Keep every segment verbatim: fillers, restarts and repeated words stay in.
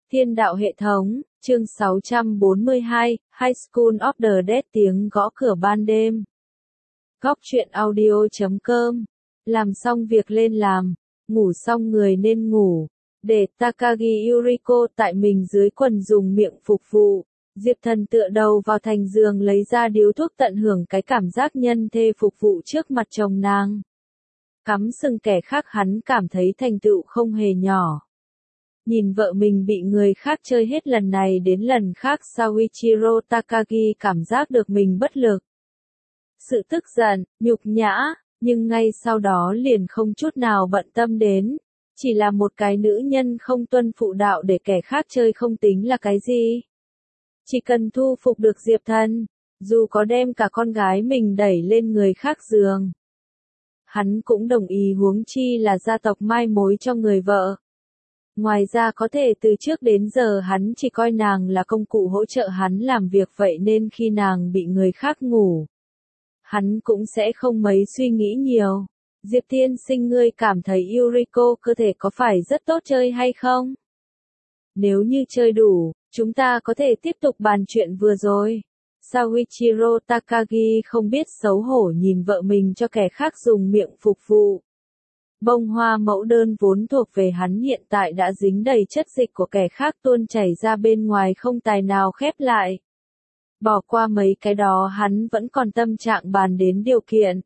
Thiên đạo hệ thống, chương sáu trăm bốn mươi hai, High School of the Dead tiếng gõ cửa ban đêm. Góc truyện audio chấm com. Làm xong việc lên làm, ngủ xong người nên ngủ. Để Takagi Yuriko tại mình dưới quần dùng miệng phục vụ. Diệp Thần tựa đầu vào thành giường lấy ra điếu thuốc tận hưởng cái cảm giác nhân thê phục vụ trước mặt chồng nàng. Cắm sừng kẻ khác hắn cảm thấy thành tựu không hề nhỏ. Nhìn vợ mình bị người khác chơi hết lần này đến lần khác, Soichiro Takagi cảm giác được mình bất lực. Sự tức giận, nhục nhã, nhưng ngay sau đó liền không chút nào bận tâm đến. Chỉ là một cái nữ nhân không tuân phụ đạo để kẻ khác chơi không tính là cái gì. Chỉ cần thu phục được Diệp Thần, dù có đem cả con gái mình đẩy lên người khác giường, hắn cũng đồng ý, huống chi là gia tộc mai mối cho người vợ. Ngoài ra có thể từ trước đến giờ hắn chỉ coi nàng là công cụ hỗ trợ hắn làm việc, vậy nên khi nàng bị người khác ngủ, hắn cũng sẽ không mấy suy nghĩ nhiều. Diệp tiên sinh, ngươi cảm thấy Yuriko cơ thể có phải rất tốt chơi hay không? Nếu như chơi đủ, chúng ta có thể tiếp tục bàn chuyện vừa rồi. Soichiro Takagi không biết xấu hổ nhìn vợ mình cho kẻ khác dùng miệng phục vụ. Bông hoa mẫu đơn vốn thuộc về hắn hiện tại đã dính đầy chất dịch của kẻ khác tuôn chảy ra bên ngoài không tài nào khép lại. Bỏ qua mấy cái đó, hắn vẫn còn tâm trạng bàn đến điều kiện.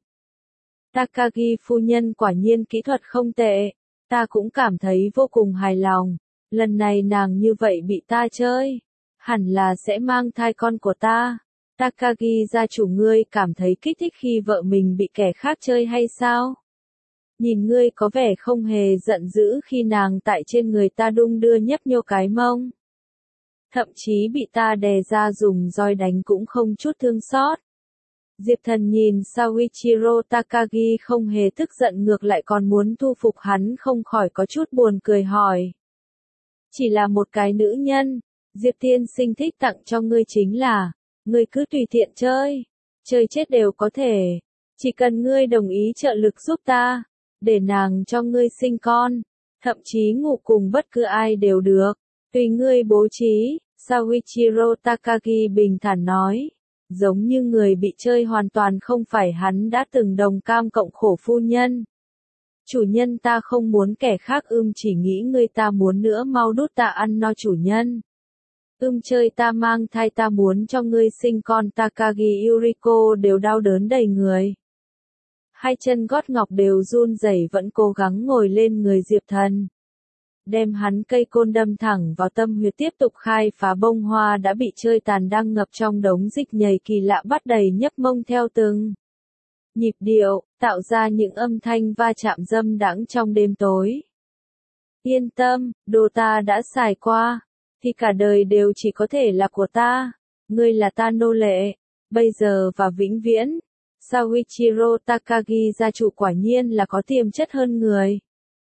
Takagi phu nhân quả nhiên kỹ thuật không tệ, ta cũng cảm thấy vô cùng hài lòng. Lần này nàng như vậy bị ta chơi, hẳn là sẽ mang thai con của ta. Takagi gia chủ, ngươi cảm thấy kích thích khi vợ mình bị kẻ khác chơi hay sao? Nhìn ngươi có vẻ không hề giận dữ khi nàng tại trên người ta đung đưa nhấp nhô cái mông. Thậm chí bị ta đè ra dùng roi đánh cũng không chút thương xót. Diệp Thần nhìn Soichiro Takagi không hề tức giận, ngược lại còn muốn thu phục hắn, không khỏi có chút buồn cười hỏi. Chỉ là một cái nữ nhân, Diệp tiên sinh thích tặng cho ngươi chính là, ngươi cứ tùy tiện chơi, chơi chết đều có thể, chỉ cần ngươi đồng ý trợ lực giúp ta, để nàng cho ngươi sinh con, thậm chí ngủ cùng bất cứ ai đều được, tùy ngươi bố trí. Soichiro Takagi bình thản nói, giống như người bị chơi hoàn toàn không phải hắn đã từng đồng cam cộng khổ. Phu nhân, chủ nhân, ta không muốn kẻ khác ưm chỉ nghĩ ngươi, ta muốn nữa, mau đút ta ăn no. Chủ nhân, ưm chơi ta mang thai, ta muốn cho ngươi sinh con. Takagi Yuriko đều đau đớn đầy người. Hai chân gót ngọc đều run rẩy, vẫn cố gắng ngồi lên người Diệp Thần. Đem hắn cây côn đâm thẳng vào tâm huyệt, tiếp tục khai phá. Bông hoa đã bị chơi tàn đang ngập trong đống dịch nhầy kỳ lạ bắt đầy nhấp mông theo từng nhịp điệu, tạo ra những âm thanh va chạm dâm đãng trong đêm tối. Yên tâm, đồ ta đã xài qua, thì cả đời đều chỉ có thể là của ta. Ngươi là ta nô lệ, bây giờ và vĩnh viễn. Soichiro Takagi gia chủ quả nhiên là có tiềm chất hơn người.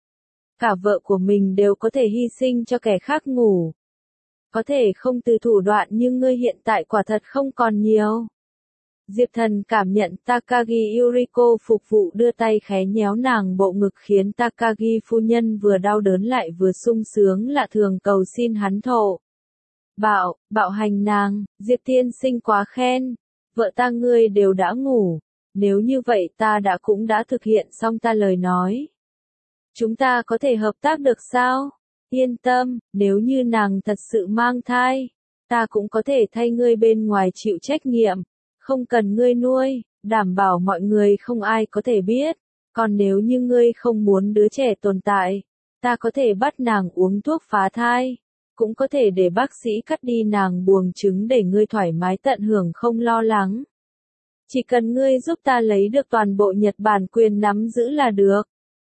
Cả vợ của mình đều có thể hy sinh cho kẻ khác ngủ. Có thể không từ thủ đoạn, nhưng ngươi hiện tại quả thật không còn nhiều. Diệp Thần cảm nhận Takagi Yuriko phục vụ đưa tay khé nhéo nàng bộ ngực, khiến Takagi phu nhân vừa đau đớn lại vừa sung sướng lạ thường, cầu xin hắn thổ. Bạo, bạo hành nàng. Diệp tiên sinh quá khen. Vợ ta ngươi đều đã ngủ. Nếu như vậy ta đã cũng đã thực hiện xong ta lời nói. Chúng ta có thể hợp tác được sao? Yên tâm, nếu như nàng thật sự mang thai, ta cũng có thể thay ngươi bên ngoài chịu trách nhiệm. Không cần ngươi nuôi, đảm bảo mọi người không ai có thể biết. Còn nếu như ngươi không muốn đứa trẻ tồn tại, ta có thể bắt nàng uống thuốc phá thai. Cũng có thể để bác sĩ cắt đi nàng buồng trứng để ngươi thoải mái tận hưởng không lo lắng. Chỉ cần ngươi giúp ta lấy được toàn bộ Nhật Bản quyền nắm giữ là được.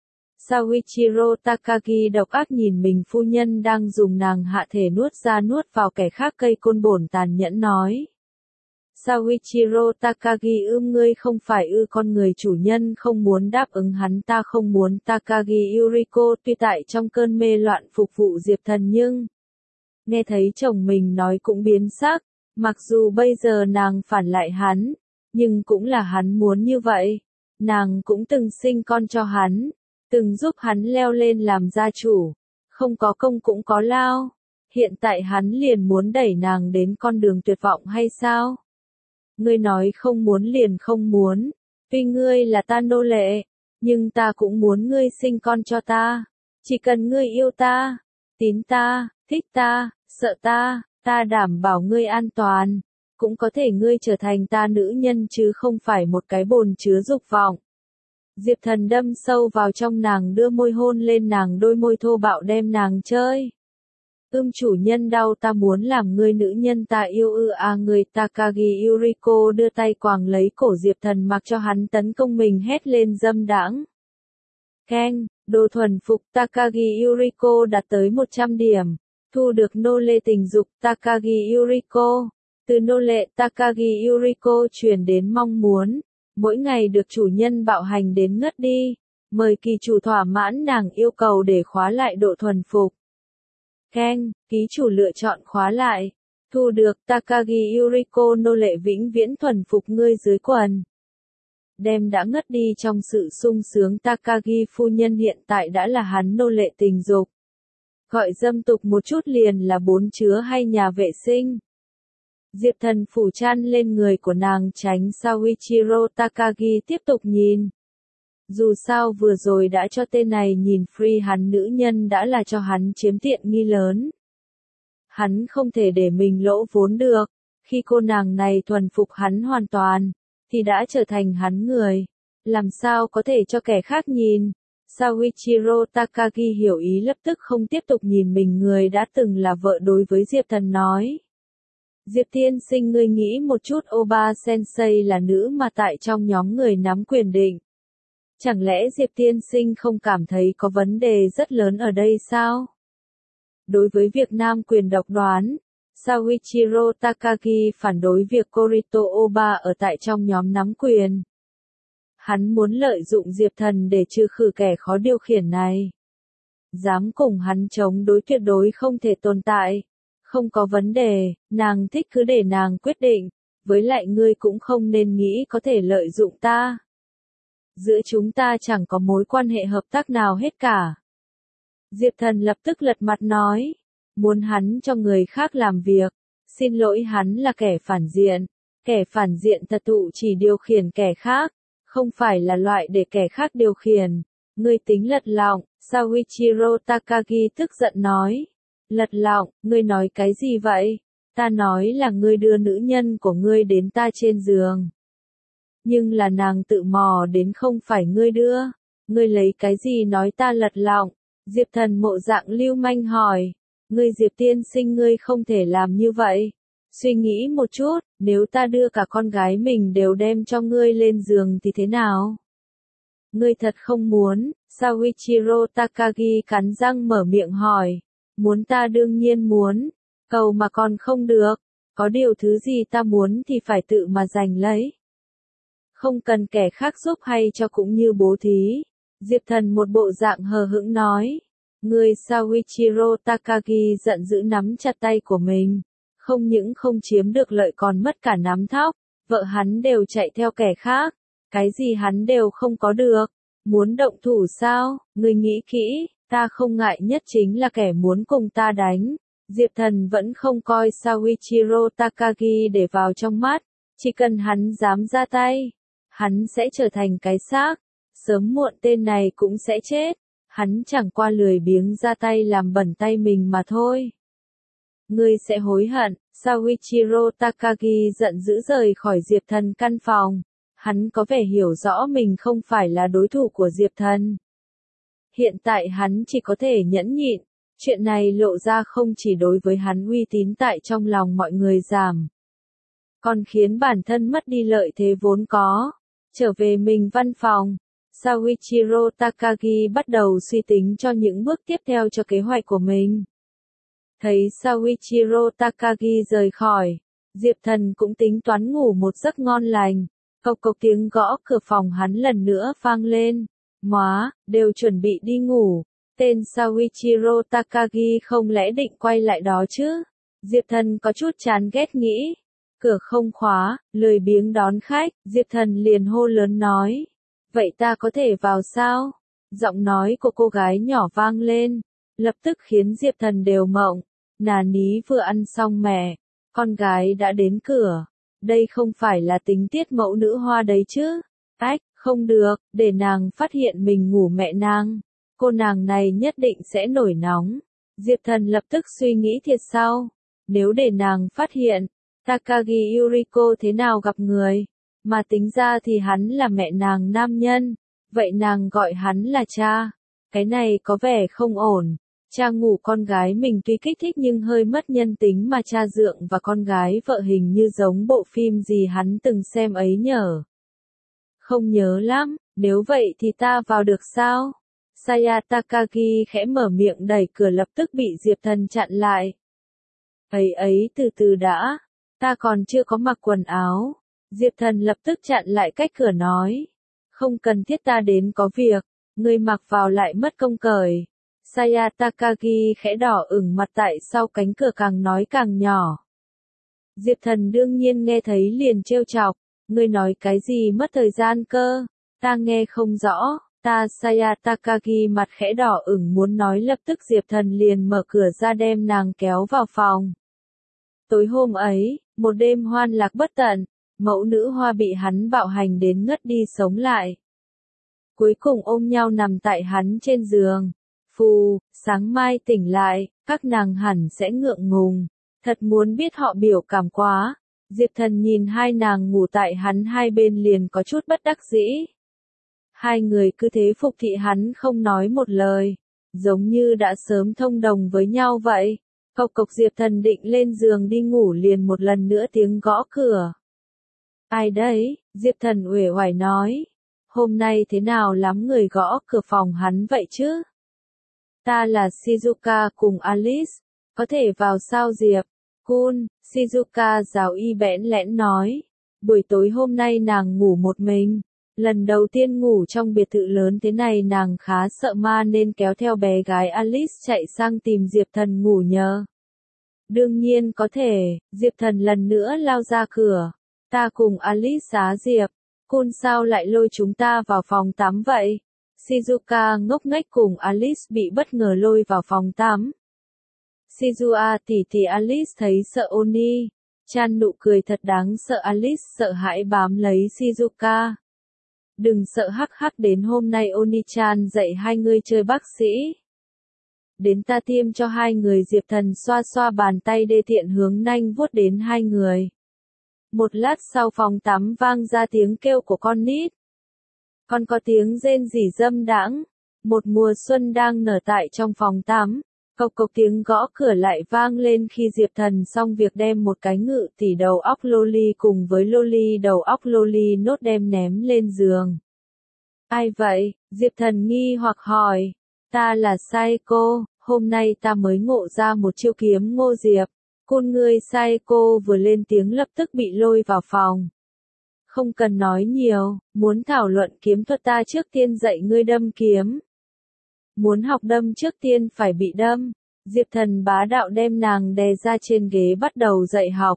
Soichiro Takagi độc ác nhìn mình phu nhân đang dùng nàng hạ thể nuốt ra nuốt vào kẻ khác cây côn bổn tàn nhẫn nói. Soichiro Takagi ưm ngươi không phải ư? Con người chủ nhân không muốn đáp ứng hắn, ta không muốn. Takagi Yuriko tuy tại trong cơn mê loạn phục vụ Diệp Thần, nhưng nghe thấy chồng mình nói cũng biến sắc. Mặc dù bây giờ nàng phản lại hắn, nhưng cũng là hắn muốn như vậy. Nàng cũng từng sinh con cho hắn, từng giúp hắn leo lên làm gia chủ. Không có công cũng có lao. Hiện tại hắn liền muốn đẩy nàng đến con đường tuyệt vọng hay sao? Ngươi nói không muốn liền không muốn, tuy ngươi là ta nô lệ, nhưng ta cũng muốn ngươi sinh con cho ta. Chỉ cần ngươi yêu ta, tín ta, thích ta, sợ ta, ta đảm bảo ngươi an toàn, cũng có thể ngươi trở thành ta nữ nhân chứ không phải một cái bồn chứa dục vọng. Diệp Thần đâm sâu vào trong nàng, đưa môi hôn lên nàng, đôi môi thô bạo đem nàng chơi. Ưm chủ nhân đau, ta muốn làm ngươi nữ nhân ta yêu ư à. Người Takagi Yuriko đưa tay quàng lấy cổ Diệp Thần mặc cho hắn tấn công mình, hét lên dâm đãng. Keng, đồ thuần phục Takagi Yuriko đạt tới một trăm điểm. Thu được nô lệ tình dục Takagi Yuriko. Từ nô lệ Takagi Yuriko truyền đến mong muốn, mỗi ngày được chủ nhân bạo hành đến ngất đi. Mời kỳ chủ thỏa mãn nàng yêu cầu để khóa lại độ thuần phục. Keng, ký chủ lựa chọn khóa lại. Thu được Takagi Yuriko nô lệ vĩnh viễn thuần phục ngươi dưới quần. Đem đã ngất đi trong sự sung sướng, Takagi phu nhân hiện tại đã là hắn nô lệ tình dục. Gọi dâm tục một chút liền là bốn chứa hay nhà vệ sinh. Diệp Thần phủ chăn lên người của nàng, tránh Soichiro Takagi tiếp tục nhìn. Dù sao vừa rồi đã cho tên này nhìn free, hắn nữ nhân đã là cho hắn chiếm tiện nghi lớn. Hắn không thể để mình lỗ vốn được, khi cô nàng này thuần phục hắn hoàn toàn, thì đã trở thành hắn người. Làm sao có thể cho kẻ khác nhìn? Soichiro Takagi hiểu ý, lập tức không tiếp tục nhìn mình, người đã từng là vợ đối với Diệp Thần nói. Diệp tiên sinh, ngươi nghĩ một chút, Oba Sensei là nữ mà tại trong nhóm người nắm quyền định. Chẳng lẽ Diệp tiên sinh không cảm thấy có vấn đề rất lớn ở đây sao? Đối với việc nam quyền độc đoán, Soichiro Takagi phản đối việc Korito Oba ở tại trong nhóm nắm quyền. Hắn muốn lợi dụng Diệp Thần để trừ khử kẻ khó điều khiển này. Dám cùng hắn chống đối tuyệt đối không thể tồn tại. Không có vấn đề, nàng thích cứ để nàng quyết định, với lại ngươi cũng không nên nghĩ có thể lợi dụng ta. Giữa chúng ta chẳng có mối quan hệ hợp tác nào hết cả. Diệp Thần lập tức lật mặt nói, muốn hắn cho người khác làm việc, xin lỗi, hắn là kẻ phản diện, kẻ phản diện thật thụ chỉ điều khiển kẻ khác, không phải là loại để kẻ khác điều khiển. Ngươi tính lật lọng, Soichiro Takagi tức giận nói. Lật lọng, ngươi nói cái gì vậy? Ta nói là ngươi đưa nữ nhân của ngươi đến ta trên giường. Nhưng là nàng tự mò đến, không phải ngươi đưa. Ngươi lấy cái gì nói ta lật lọng? Diệp Thần mộ dạng lưu manh hỏi. Ngươi Diệp tiên sinh, ngươi không thể làm như vậy. Suy nghĩ một chút, nếu ta đưa cả con gái mình đều đem cho ngươi lên giường thì thế nào? Ngươi thật không muốn? Soichiro Takagi cắn răng mở miệng hỏi. Muốn, ta đương nhiên muốn. Cầu mà còn không được. Có điều thứ gì ta muốn thì phải tự mà giành lấy. Không cần kẻ khác giúp hay cho cũng như bố thí. Diệp Thần một bộ dạng hờ hững nói. Người Soichiro Takagi giận dữ nắm chặt tay của mình. Không những không chiếm được lợi còn mất cả nắm thóc. Vợ hắn đều chạy theo kẻ khác. Cái gì hắn đều không có được. Muốn động thủ sao? Người nghĩ kỹ. Ta không ngại nhất chính là kẻ muốn cùng ta đánh. Diệp Thần vẫn không coi Soichiro Takagi để vào trong mắt. Chỉ cần hắn dám ra tay, hắn sẽ trở thành cái xác. Sớm muộn tên này cũng sẽ chết. Hắn chẳng qua lười biếng ra tay làm bẩn tay mình mà thôi. Ngươi sẽ hối hận. Soichiro Takagi giận dữ rời khỏi Diệp Thần căn phòng. Hắn có vẻ hiểu rõ mình không phải là đối thủ của Diệp Thần. Hiện tại hắn chỉ có thể nhẫn nhịn. Chuyện này lộ ra không chỉ đối với hắn uy tín tại trong lòng mọi người giảm, còn khiến bản thân mất đi lợi thế vốn có. Trở về mình văn phòng, Soichiro Takagi bắt đầu suy tính cho những bước tiếp theo cho kế hoạch của mình. Thấy Soichiro Takagi rời khỏi, Diệp Thần cũng tính toán ngủ một giấc ngon lành. Cộc cộc tiếng gõ cửa phòng hắn lần nữa vang lên. Móa, đều chuẩn bị đi ngủ. Tên Soichiro Takagi không lẽ định quay lại đó chứ? Diệp Thần có chút chán ghét nghĩ. Cửa không khóa, lười biếng đón khách, Diệp Thần liền hô lớn nói. Vậy ta có thể vào sao? Giọng nói của cô gái nhỏ vang lên, lập tức khiến Diệp Thần đều mộng. Nà ní vừa ăn xong mẹ, con gái đã đến cửa. Đây không phải là tính tiết mẫu nữ hoa đấy chứ. Ách, không được, để nàng phát hiện mình ngủ mẹ nàng. Cô nàng này nhất định sẽ nổi nóng. Diệp Thần lập tức suy nghĩ thiệt sau. Nếu để nàng phát hiện, Takagi Yuriko thế nào gặp người? Mà tính ra thì hắn là mẹ nàng nam nhân. Vậy nàng gọi hắn là cha. Cái này có vẻ không ổn. Cha ngủ con gái mình tuy kích thích nhưng hơi mất nhân tính mà cha dượng và con gái vợ hình như giống bộ phim gì hắn từng xem ấy nhở. Không nhớ lắm, nếu vậy thì ta vào được sao? Saya Takagi khẽ mở miệng đẩy cửa lập tức bị Diệp Thần chặn lại. Ấy ấy từ từ đã, ta còn chưa có mặc quần áo. Diệp Thần lập tức chặn lại cách cửa nói. Không cần thiết ta đến có việc, ngươi mặc vào lại mất công cởi. Saya Takagi khẽ đỏ ửng mặt tại sau cánh cửa càng nói càng nhỏ. Diệp Thần đương nhiên nghe thấy liền trêu chọc. Ngươi nói cái gì mất thời gian cơ? Ta nghe không rõ. Ta Saya Takagi mặt khẽ đỏ ửng muốn nói lập tức Diệp Thần liền mở cửa ra đem nàng kéo vào phòng. Tối hôm ấy, một đêm hoan lạc bất tận, mẫu nữ hoa bị hắn bạo hành đến ngất đi sống lại. Cuối cùng ôm nhau nằm tại hắn trên giường. Phù, sáng mai tỉnh lại, các nàng hẳn sẽ ngượng ngùng. Thật muốn biết họ biểu cảm quá. Diệp Thần nhìn hai nàng ngủ tại hắn hai bên liền có chút bất đắc dĩ. Hai người cứ thế phục thị hắn không nói một lời, giống như đã sớm thông đồng với nhau vậy. Cộc cộc Diệp Thần định lên giường đi ngủ liền một lần nữa tiếng gõ cửa. Ai đấy? Diệp Thần uể oải nói. Hôm nay thế nào lắm người gõ cửa phòng hắn vậy chứ? Ta là Shizuka cùng Alice, có thể vào sao Diệp? Kun, Shizuka giáo y bẽn lẽn nói. Buổi tối hôm nay nàng ngủ một mình. Lần đầu tiên ngủ trong biệt thự lớn thế này nàng khá sợ ma nên kéo theo bé gái Alice chạy sang tìm Diệp Thần ngủ nhờ. Đương nhiên có thể, Diệp Thần lần nữa lao ra cửa. Ta cùng Alice xá Diệp. Kun sao lại lôi chúng ta vào phòng tắm vậy? Shizuka ngốc nghếch cùng Alice bị bất ngờ lôi vào phòng tắm. Shizua tỷ tỷ Alice thấy sợ Oni. Chan nụ cười thật đáng sợ Alice sợ hãi bám lấy Shizuka. Đừng sợ hắc hắc đến hôm nay Oni-chan dạy hai người chơi bác sĩ. Đến ta tiêm cho hai người Diệp Thần xoa xoa bàn tay đê tiện hướng nanh vuốt đến hai người. Một lát sau phòng tắm vang ra tiếng kêu của con nít. Còn có tiếng rên rỉ dâm đãng. Một mùa xuân đang nở tại trong phòng tắm. Cộc cộc tiếng gõ cửa lại vang lên khi Diệp Thần xong việc đem một cái ngự tỷ đầu óc loli cùng với loli đầu óc loli nốt đem ném lên giường. Ai vậy? Diệp Thần nghi hoặc hỏi. Ta là Saeko, hôm nay ta mới ngộ ra một chiêu kiếm Ngô Diệp. Côn ngươi Saeko vừa lên tiếng lập tức bị lôi vào phòng. Không cần nói nhiều, muốn thảo luận kiếm thuật ta trước tiên dạy ngươi đâm kiếm. Muốn học đâm trước tiên phải bị đâm. Diệp Thần bá đạo đem nàng đè ra trên ghế bắt đầu dạy học.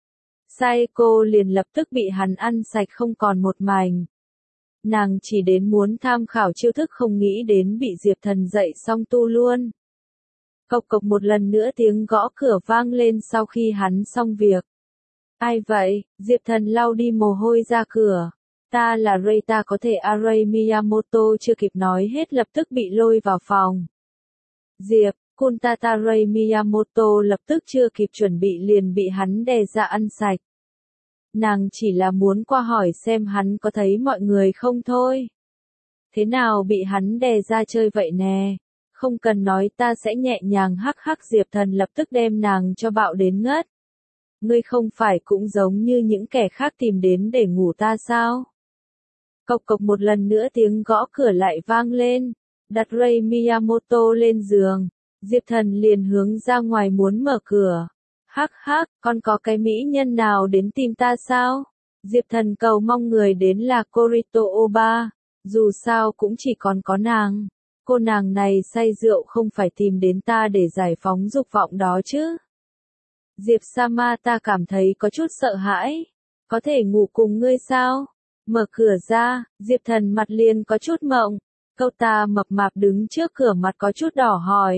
Saeko liền lập tức bị hắn ăn sạch không còn một mảnh. Nàng chỉ đến muốn tham khảo chiêu thức không nghĩ đến bị Diệp Thần dạy xong tu luôn. Cộc cộc một lần nữa tiếng gõ cửa vang lên sau khi hắn xong việc. Ai vậy? Diệp Thần lau đi mồ hôi ra cửa. Ta là Ray ta có thể Arai Miyamoto chưa kịp nói hết lập tức bị lôi vào phòng. Diệp, Kuntata Ray Miyamoto lập tức chưa kịp chuẩn bị liền bị hắn đè ra ăn sạch. Nàng chỉ là muốn qua hỏi xem hắn có thấy mọi người không thôi. Thế nào bị hắn đè ra chơi vậy nè? Không cần nói ta sẽ nhẹ nhàng hắc hắc Diệp Thần lập tức đem nàng cho bạo đến ngất. Ngươi không phải cũng giống như những kẻ khác tìm đến để ngủ ta sao? Cộc cộc một lần nữa tiếng gõ cửa lại vang lên. Đặt Ray Miyamoto lên giường. Diệp Thần liền hướng ra ngoài muốn mở cửa. Hắc hắc, còn có cái mỹ nhân nào đến tìm ta sao? Diệp Thần cầu mong người đến là Korito Oba. Dù sao cũng chỉ còn có nàng. Cô nàng này say rượu không phải tìm đến ta để giải phóng dục vọng đó chứ. Diệp Sama ta cảm thấy có chút sợ hãi. Có thể ngủ cùng ngươi sao? Mở cửa ra, Diệp Thần mặt liền có chút mộng. Cậu ta mập mạp đứng trước cửa mặt có chút đỏ hỏi.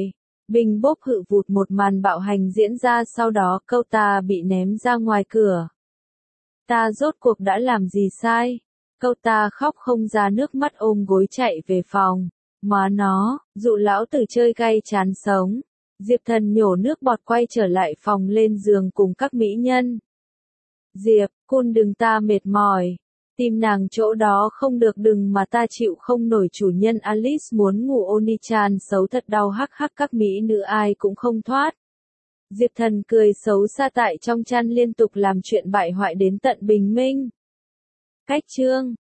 Bình bốp hự vụt một màn bạo hành diễn ra sau đó cậu ta bị ném ra ngoài cửa. Ta rốt cuộc đã làm gì sai? Cậu ta khóc không ra nước mắt ôm gối chạy về phòng. Má nó, dụ lão tử chơi gay chán sống. Diệp Thần nhổ nước bọt quay trở lại phòng lên giường cùng các mỹ nhân. Diệp, cun đừng ta mệt mỏi. Tìm nàng chỗ đó không được đừng mà ta chịu không nổi chủ nhân Alice muốn ngủ Oni-chan xấu thật đau hắc hắc các mỹ nữ ai cũng không thoát. Diệp Thần cười xấu xa tại trong chăn liên tục làm chuyện bại hoại đến tận bình minh. Cách chương